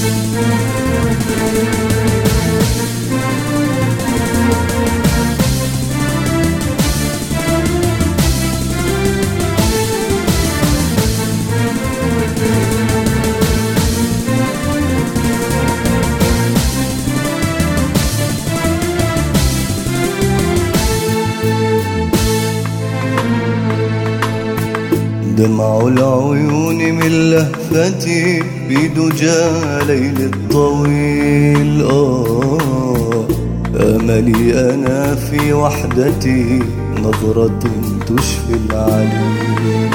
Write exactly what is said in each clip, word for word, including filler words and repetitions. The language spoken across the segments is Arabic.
دمع العيون من لهفتي بدجى ليل الطويل. آه أملي أنا في وحدتي نظرة تشفي العليل.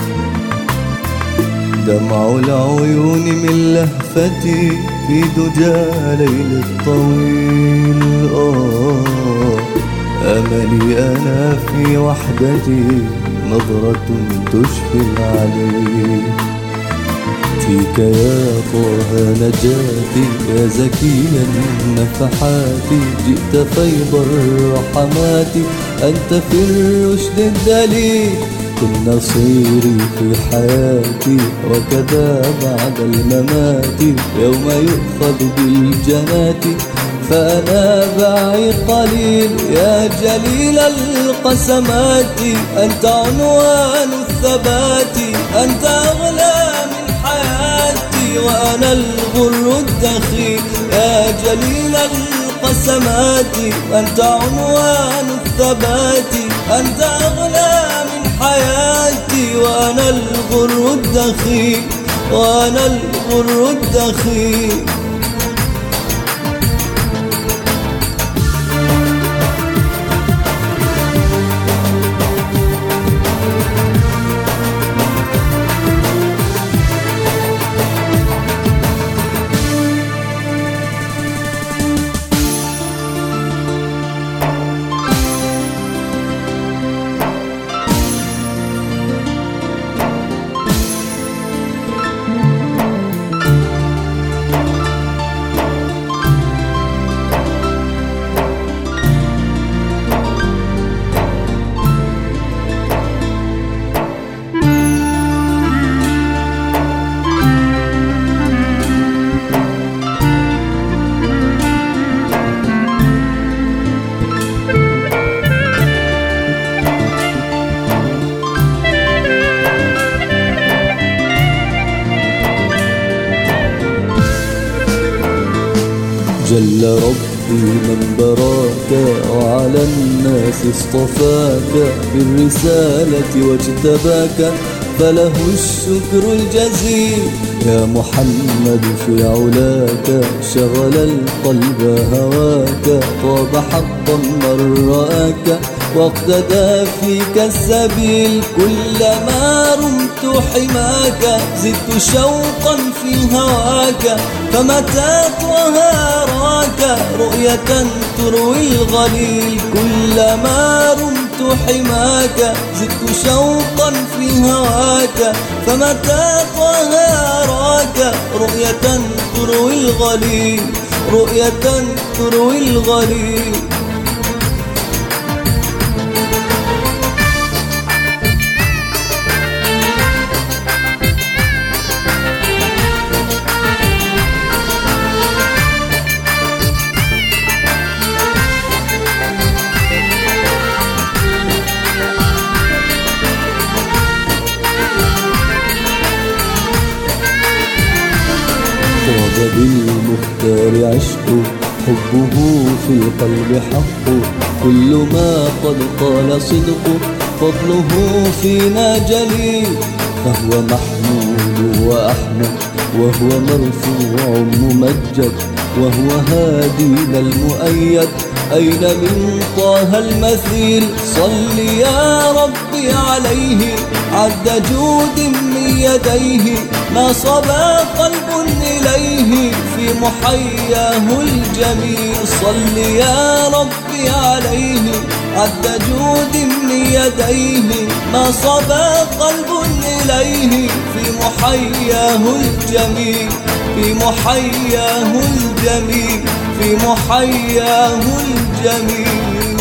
دمع العيون من لهفتي بدجى ليل الطويل. آه أملي أنا في وحدتي نظرة تشفي العليل. فيك يا طه نجاتي يا زكيا نفحاتي، جئت فيض الرحمات أنت في الرشد الدليل. كن نصيري في حياتي وكذا بعد الممات، يوم يؤخذ بالجنات فأنا باعي قليل. يا جليل القسمات أنت عنوان الثبات، أنت أغلى من حياتي وأنا الغر الدخيل. يا جليل القسمات أنت عنوان الثبات، أنت أغلى من حياتي وأنا الغر الدخيل، وأنا الغر الدخيل. جل ربي من براك وعلى الناس اصطفاك بالرسالة واجتباك، فله الشكر الجزيل. يا محمد في علاك شغل القلب هواك، طاب حقا من رآك واقتدى فيك السبيل. كلما رمت حماك زدت شوقا في هواك، فمتى طه راك رؤية تروي الغليل. كلما رمت حماك زدت شوقا في هواك، فمتى طه راك رؤية تروي الغليل، رؤية تروي الغليل. طاب بالمختار عشق، حبه في القلب حق. كل ما قد قال صدق، فضله فينا جليل. فهو محمود وأحمد وهو مرفوع ممجد، وهو هادينا المؤيد. أين من طه المثيل؟ صل يا ربي عليه عد جود من يديه، ما صبا قلب إليه في محياه الجميل. صل يا ربي عليه عد جود من يديه، ما صبا قلب إليه في محياه الجميل، في محياه الجميل، في محياه الجميل.